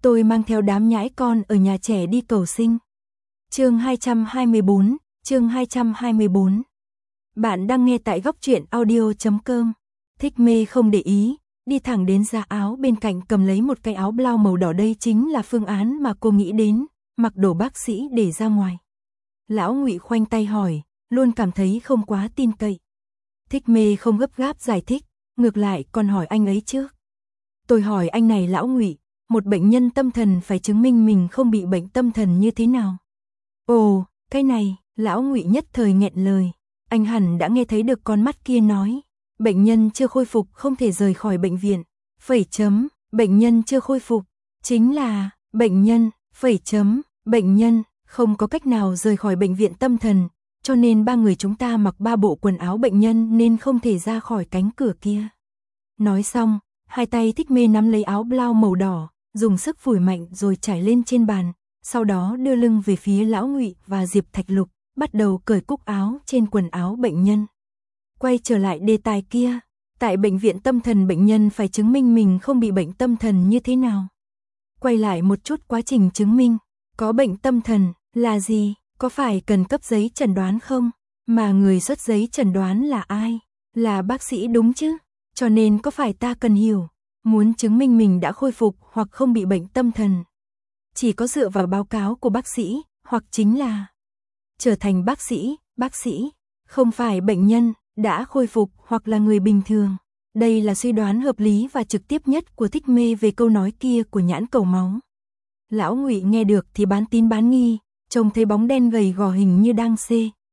Tôi mang theo đám nhãi con ở nhà trẻ đi cầu sinh. Chương 224. Bạn đang nghe tại góc truyện audio.com. Thích Mê không để ý, đi thẳng đến giá áo bên cạnh cầm lấy một cái áo blau màu đỏ, đây chính là phương án mà cô nghĩ đến, mặc đồ bác sĩ để ra ngoài. Lão Ngụy khoanh tay hỏi, luôn cảm thấy không quá tin cậy. Thích Mê không gấp gáp giải thích, ngược lại còn hỏi anh ấy trước. Tôi hỏi anh này Lão Ngụy, một bệnh nhân tâm thần phải chứng minh mình không bị bệnh tâm thần như thế nào? Ồ, cái này, Lão Ngụy nhất thời nghẹn lời. Anh hẳn đã nghe thấy được con mắt kia nói, bệnh nhân chưa khôi phục không thể rời khỏi bệnh viện. Bệnh nhân chưa khôi phục, chính là bệnh nhân không có cách nào rời khỏi bệnh viện tâm thần, cho nên ba người chúng ta mặc 3 bộ quần áo bệnh nhân nên không thể ra khỏi cánh cửa kia. Nói xong, hai tay Thích Mê nắm lấy áo blau màu đỏ, dùng sức phủi mạnh rồi trải lên trên bàn, sau đó đưa lưng về phía Lão Ngụy và Diệp Thạch Lục, bắt đầu cởi cúc áo trên quần áo bệnh nhân. Quay trở lại đề tài kia, tại bệnh viện tâm thần bệnh nhân phải chứng minh mình không bị bệnh tâm thần như thế nào? Quay lại một chút quá trình chứng minh, có bệnh tâm thần là gì, có phải cần cấp giấy chẩn đoán không? Mà người xuất giấy chẩn đoán là ai? Là bác sĩ đúng chứ? Cho nên có phải ta cần hiểu, muốn chứng minh mình đã khôi phục hoặc không bị bệnh tâm thần, chỉ có dựa vào báo cáo của bác sĩ, hoặc chính là trở thành bác sĩ, không phải bệnh nhân đã khôi phục hoặc là người bình thường. Đây là suy đoán hợp lý và trực tiếp nhất của Thích Mê về câu nói kia của Nhãn Cầu Máu. Lão Ngụy nghe được thì bán tín bán nghi, trông thấy bóng đen gầy gò hình như đang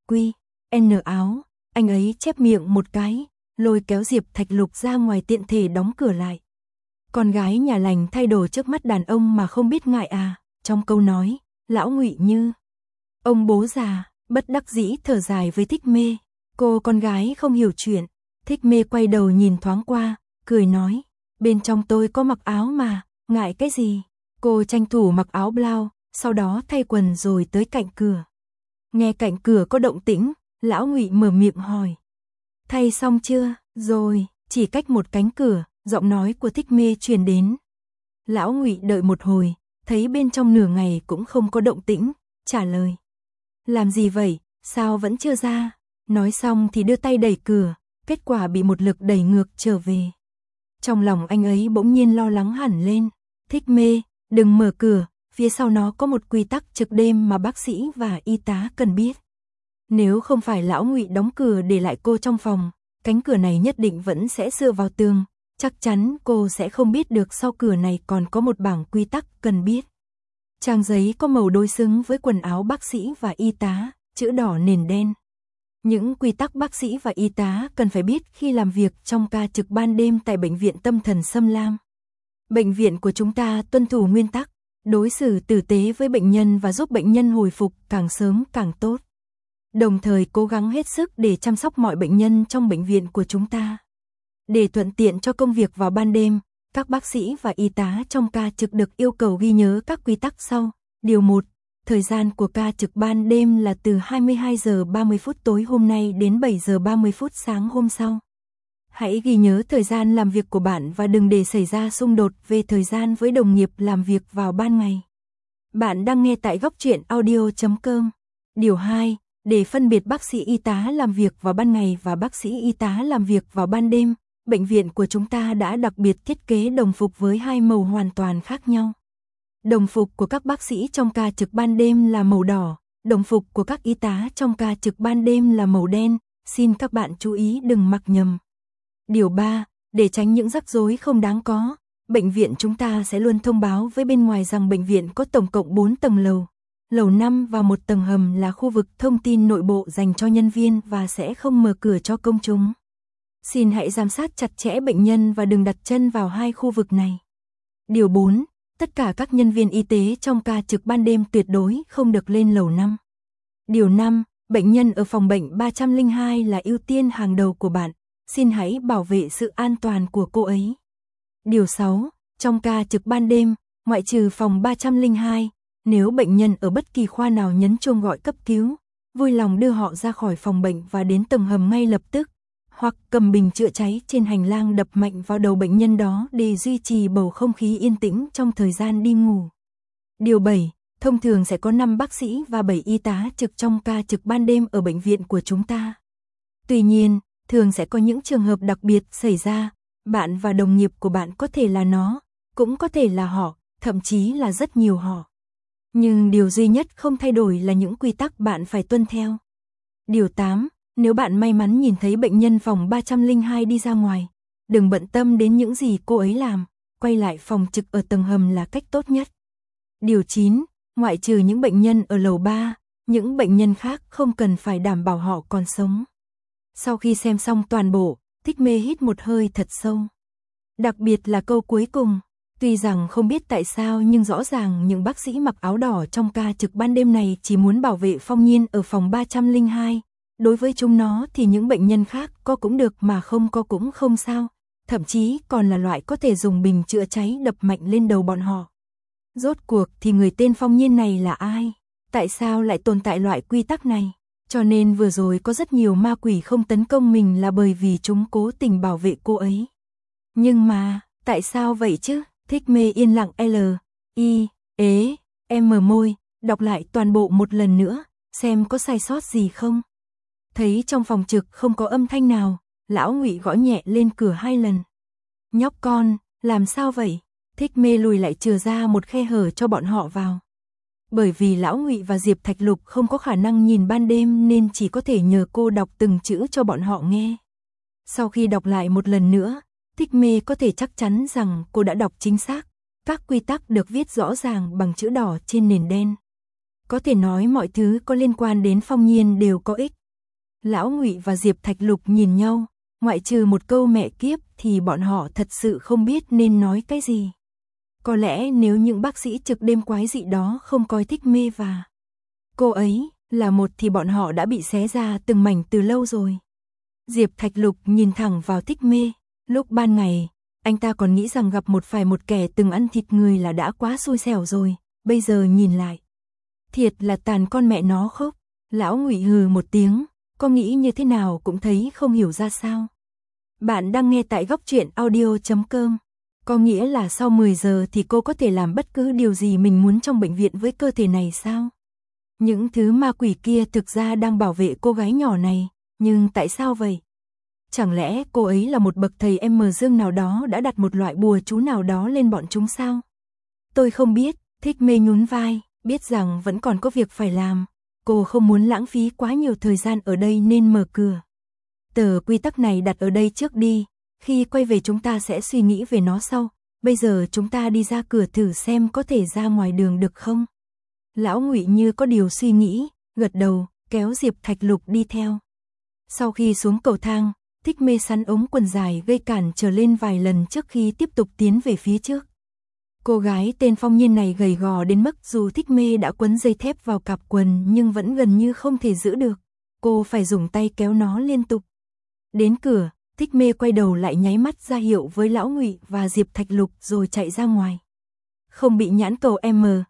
CQN áo, anh ấy chép miệng một cái, lôi kéo Diệp Thạch Lục ra ngoài, tiện thể đóng cửa lại. Con gái nhà lành thay đổi trước mắt đàn ông mà không biết ngại à? Trong câu nói, Lão Ngụy như ông bố già, bất đắc dĩ thở dài với Thích Mê. Cô con gái không hiểu chuyện. Thích Mê quay đầu nhìn thoáng qua, cười nói, bên trong tôi có mặc áo mà, ngại cái gì? Cô tranh thủ mặc áo blau, sau đó thay quần rồi tới cạnh cửa. Nghe cạnh cửa có động tĩnh, Lão Ngụy mở miệng hỏi, thay xong chưa? Rồi, chỉ cách một cánh cửa, giọng nói của Thích Mê truyền đến. Lão Ngụy đợi một hồi, thấy bên trong nửa ngày cũng không có động tĩnh, trả lời, làm gì vậy, sao vẫn chưa ra? Nói xong thì đưa tay đẩy cửa, kết quả bị một lực đẩy ngược trở về. Trong lòng anh ấy bỗng nhiên lo lắng hẳn lên. Thích Mê, đừng mở cửa, phía sau nó có một quy tắc trực đêm mà bác sĩ và y tá cần biết. Nếu không phải Lão Ngụy đóng cửa để lại cô trong phòng, cánh cửa này nhất định vẫn sẽ dựa vào tường, chắc chắn cô sẽ không biết được sau cửa này còn có một bảng quy tắc cần biết. Trang giấy có màu đối xứng với quần áo bác sĩ và y tá, chữ đỏ nền đen. Những quy tắc bác sĩ và y tá cần phải biết khi làm việc trong ca trực ban đêm tại bệnh viện tâm thần Sâm Lam. Bệnh viện của chúng ta tuân thủ nguyên tắc, đối xử tử tế với bệnh nhân và giúp bệnh nhân hồi phục càng sớm càng tốt. Đồng thời cố gắng hết sức để chăm sóc mọi bệnh nhân trong bệnh viện của chúng ta. Để thuận tiện cho công việc vào ban đêm, các bác sĩ và y tá trong ca trực được yêu cầu ghi nhớ các quy tắc sau. Điều 1. Thời gian của ca trực ban đêm là từ 22 giờ 30 phút tối hôm nay đến 7 giờ 30 phút sáng hôm sau. Hãy ghi nhớ thời gian làm việc của bạn và đừng để xảy ra xung đột về thời gian với đồng nghiệp làm việc vào ban ngày. Bạn đang nghe tại góc truyện audio.com. Điều 2. Để phân biệt bác sĩ y tá làm việc vào ban ngày và bác sĩ y tá làm việc vào ban đêm, bệnh viện của chúng ta đã đặc biệt thiết kế đồng phục với 2 màu hoàn toàn khác nhau. Đồng phục của các bác sĩ trong ca trực ban đêm là màu đỏ, đồng phục của các y tá trong ca trực ban đêm là màu đen, xin các bạn chú ý đừng mặc nhầm. Điều 3. Để tránh những rắc rối không đáng có, bệnh viện chúng ta sẽ luôn thông báo với bên ngoài rằng bệnh viện có tổng cộng 4 tầng lầu. Lầu 5 và một tầng hầm là khu vực thông tin nội bộ dành cho nhân viên và sẽ không mở cửa cho công chúng. Xin hãy giám sát chặt chẽ bệnh nhân và đừng đặt chân vào 2 khu vực này. Điều 4. Tất cả các nhân viên y tế trong ca trực ban đêm tuyệt đối không được lên lầu 5. Điều 5. Bệnh nhân ở phòng bệnh 302 là ưu tiên hàng đầu của bạn. Xin hãy bảo vệ sự an toàn của cô ấy. Điều 6. Trong ca trực ban đêm, ngoại trừ phòng 302, nếu bệnh nhân ở bất kỳ khoa nào nhấn chuông gọi cấp cứu, vui lòng đưa họ ra khỏi phòng bệnh và đến tầng hầm ngay lập tức. hoặc cầm bình chữa cháy trên hành lang đập mạnh vào đầu bệnh nhân đó để duy trì bầu không khí yên tĩnh trong thời gian đi ngủ. Điều 7. Thông thường sẽ có 5 bác sĩ và 7 y tá trực trong ca trực ban đêm ở bệnh viện của chúng ta. Tuy nhiên, thường sẽ có những trường hợp đặc biệt xảy ra, bạn và đồng nghiệp của bạn có thể là nó, cũng có thể là họ, thậm chí là rất nhiều họ. Nhưng điều duy nhất không thay đổi là những quy tắc bạn phải tuân theo. Điều 8. Nếu bạn may mắn nhìn thấy bệnh nhân phòng 302 đi ra ngoài, đừng bận tâm đến những gì cô ấy làm, quay lại phòng trực ở tầng hầm là cách tốt nhất. Điều 9. Ngoại trừ những bệnh nhân ở lầu 3, những bệnh nhân khác không cần phải đảm bảo họ còn sống. Sau khi xem xong toàn bộ, Thích Mê hít một hơi thật sâu. Đặc biệt là câu cuối cùng, tuy rằng không biết tại sao nhưng rõ ràng những bác sĩ mặc áo đỏ trong ca trực ban đêm này chỉ muốn bảo vệ Phong Nhiên ở phòng 302. Đối với chúng nó thì những bệnh nhân khác có cũng được mà không có cũng không sao, thậm chí còn là loại có thể dùng bình chữa cháy đập mạnh lên đầu bọn họ. Rốt cuộc thì người tên Phong Nhiên này là ai? Tại sao lại tồn tại loại quy tắc này? Cho nên vừa rồi có rất nhiều ma quỷ không tấn công mình là bởi vì chúng cố tình bảo vệ cô ấy. Nhưng mà, tại sao vậy chứ? Thích Mê yên lặng môi, đọc lại toàn bộ một lần nữa, xem có sai sót gì không. Thấy trong phòng trực không có âm thanh nào, lão Ngụy gõ nhẹ lên cửa 2 lần. Nhóc con, làm sao vậy? Thích Mê lùi lại chừa ra một khe hở cho bọn họ vào. Bởi vì lão Ngụy và Diệp Thạch Lục không có khả năng nhìn ban đêm nên chỉ có thể nhờ cô đọc từng chữ cho bọn họ nghe. Sau khi đọc lại một lần nữa, Thích Mê có thể chắc chắn rằng cô đã đọc chính xác. Các quy tắc được viết rõ ràng bằng chữ đỏ trên nền đen. Có thể nói mọi thứ có liên quan đến Phong Nhiên đều có ích. Lão Ngụy và Diệp Thạch Lục nhìn nhau, ngoại trừ một câu mẹ kiếp thì bọn họ thật sự không biết nên nói cái gì. Có lẽ nếu những bác sĩ trực đêm quái dị đó không coi Thích Mê và cô ấy là một thì bọn họ đã bị xé ra từng mảnh từ lâu rồi. Diệp Thạch Lục nhìn thẳng vào Thích Mê, lúc ban ngày, anh ta còn nghĩ rằng gặp một kẻ từng ăn thịt người là đã quá xui xẻo rồi, bây giờ nhìn lại. Thiệt là tàn con mẹ nó khóc. Lão Ngụy hừ một tiếng, có nghĩ như thế nào cũng thấy không hiểu ra sao. Bạn đang nghe tại góc truyện audio.com. Có nghĩa là sau 10 giờ thì cô có thể làm bất cứ điều gì mình muốn trong bệnh viện với cơ thể này sao? Những thứ ma quỷ kia thực ra đang bảo vệ cô gái nhỏ này, nhưng tại sao vậy? Chẳng lẽ cô ấy là một bậc thầy M Dương nào đó đã đặt một loại bùa chú nào đó lên bọn chúng sao? Tôi không biết, Thích Mê nhún vai, biết rằng vẫn còn có việc phải làm. Cô không muốn lãng phí quá nhiều thời gian ở đây nên mở cửa. Tờ quy tắc này đặt ở đây trước đi, khi quay về chúng ta sẽ suy nghĩ về nó sau. Bây giờ chúng ta đi ra cửa thử xem có thể ra ngoài đường được không? Lão Ngụy như có điều suy nghĩ, gật đầu, kéo Diệp Thạch Lục đi theo. Sau khi xuống cầu thang, Thích Mê sắn ống quần dài gây cản trở lên vài lần trước khi tiếp tục tiến về phía trước. Cô gái tên Phong Nhiên này gầy gò đến mức dù Thích Mê đã quấn dây thép vào cạp quần nhưng vẫn gần như không thể giữ được. Cô phải dùng tay kéo nó liên tục. Đến cửa, Thích Mê quay đầu lại nháy mắt ra hiệu với Lão Ngụy và Diệp Thạch Lục rồi chạy ra ngoài. Không bị nhãn cầu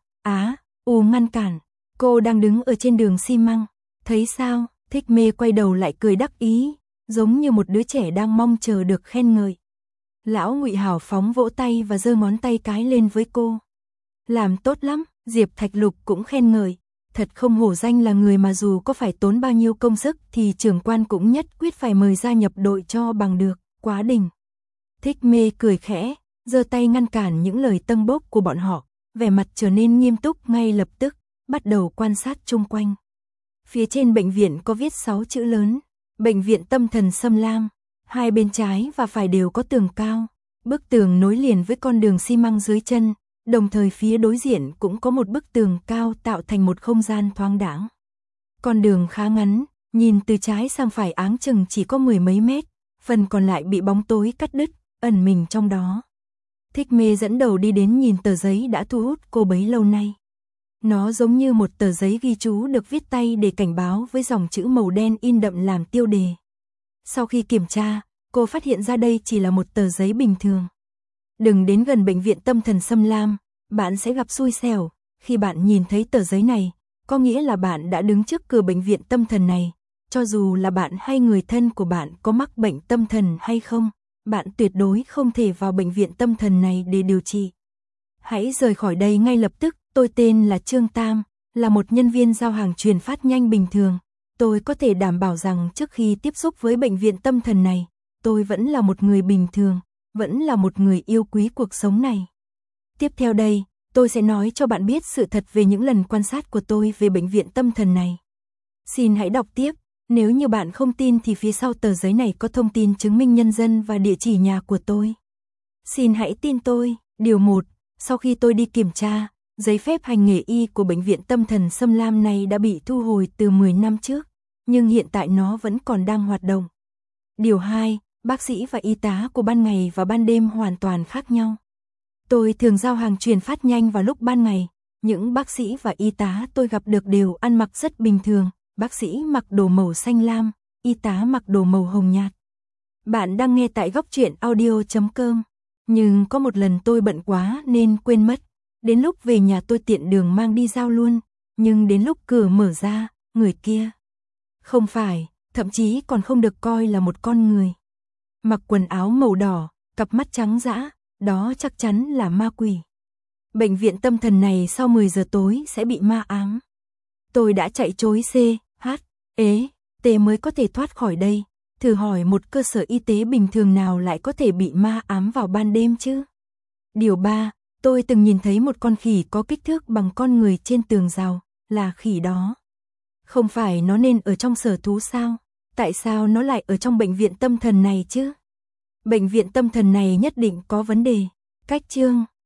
ngăn cản. Cô đang đứng ở trên đường xi măng. Thấy sao? Thích Mê quay đầu lại cười đắc ý, giống như một đứa trẻ đang mong chờ được khen ngợi. Lão Ngụy hào phóng vỗ tay và giơ ngón tay cái lên với cô. Làm tốt lắm, Diệp Thạch Lục cũng khen ngợi. Thật không hổ danh là người mà dù có phải tốn bao nhiêu công sức thì trưởng quan cũng nhất quyết phải mời gia nhập đội cho bằng được, quá đỉnh. Thích Mê cười khẽ, giơ tay ngăn cản những lời tâng bốc của bọn họ, vẻ mặt trở nên nghiêm túc ngay lập tức, bắt đầu quan sát chung quanh. Phía trên bệnh viện có viết 6 chữ lớn, Bệnh viện Tâm Thần Sâm Lam. Hai bên trái và phải đều có tường cao, bức tường nối liền với con đường xi măng dưới chân, đồng thời phía đối diện cũng có một bức tường cao tạo thành một không gian thoáng đãng. Con đường khá ngắn, nhìn từ trái sang phải áng chừng chỉ có 10 mấy mét, phần còn lại bị bóng tối cắt đứt, ẩn mình trong đó. Thích Mê dẫn đầu đi đến nhìn tờ giấy đã thu hút cô bấy lâu nay. Nó giống như một tờ giấy ghi chú được viết tay để cảnh báo với dòng chữ màu đen in đậm làm tiêu đề. Sau khi kiểm tra, cô phát hiện ra đây chỉ là một tờ giấy bình thường. Đừng đến gần bệnh viện Tâm Thần Sâm Lam, bạn sẽ gặp xui xẻo. Khi bạn nhìn thấy tờ giấy này, có nghĩa là bạn đã đứng trước cửa bệnh viện tâm thần này. cho dù là bạn hay người thân của bạn có mắc bệnh tâm thần hay không, bạn tuyệt đối không thể vào bệnh viện tâm thần này để điều trị. Hãy rời khỏi đây ngay lập tức. Tôi tên là Trương Tam, là một nhân viên giao hàng chuyển phát nhanh bình thường. Tôi có thể đảm bảo rằng trước khi tiếp xúc với bệnh viện tâm thần này, tôi vẫn là một người bình thường, vẫn là một người yêu quý cuộc sống này. Tiếp theo đây, tôi sẽ nói cho bạn biết sự thật về những lần quan sát của tôi về bệnh viện tâm thần này. Xin hãy đọc tiếp, nếu như bạn không tin thì phía sau tờ giấy này có thông tin chứng minh nhân dân và địa chỉ nhà của tôi. Xin hãy tin tôi. Điều 1, sau khi tôi đi kiểm tra, giấy phép hành nghề y của bệnh viện tâm thần Sâm Lam này đã bị thu hồi từ 10 năm trước, nhưng hiện tại nó vẫn còn đang hoạt động. Điều 2, bác sĩ và y tá của ban ngày và ban đêm hoàn toàn khác nhau. Tôi thường giao hàng chuyển phát nhanh vào lúc ban ngày, những bác sĩ và y tá tôi gặp được đều ăn mặc rất bình thường, bác sĩ mặc đồ màu xanh lam, y tá mặc đồ màu hồng nhạt. Bạn đang nghe tại gocchuyenaudio.com, nhưng có một lần tôi bận quá nên quên mất, đến lúc về nhà tôi tiện đường mang đi giao luôn, nhưng đến lúc cửa mở ra, người kia không phải, thậm chí còn không được coi là một con người. Mặc quần áo màu đỏ, cặp mắt trắng dã, đó chắc chắn là ma quỷ. Bệnh viện tâm thần này sau 10 giờ tối sẽ bị ma ám. Tôi đã chạy chối C, H, E, T mới có thể thoát khỏi đây. Thử hỏi một cơ sở y tế bình thường nào lại có thể bị ma ám vào ban đêm chứ? Điều 3, tôi từng nhìn thấy một con khỉ có kích thước bằng con người trên tường rào, là khỉ đó. Không phải nó nên ở trong sở thú sao? Tại sao nó lại ở trong bệnh viện tâm thần này chứ? Bệnh viện tâm thần này nhất định có vấn đề. Cách chương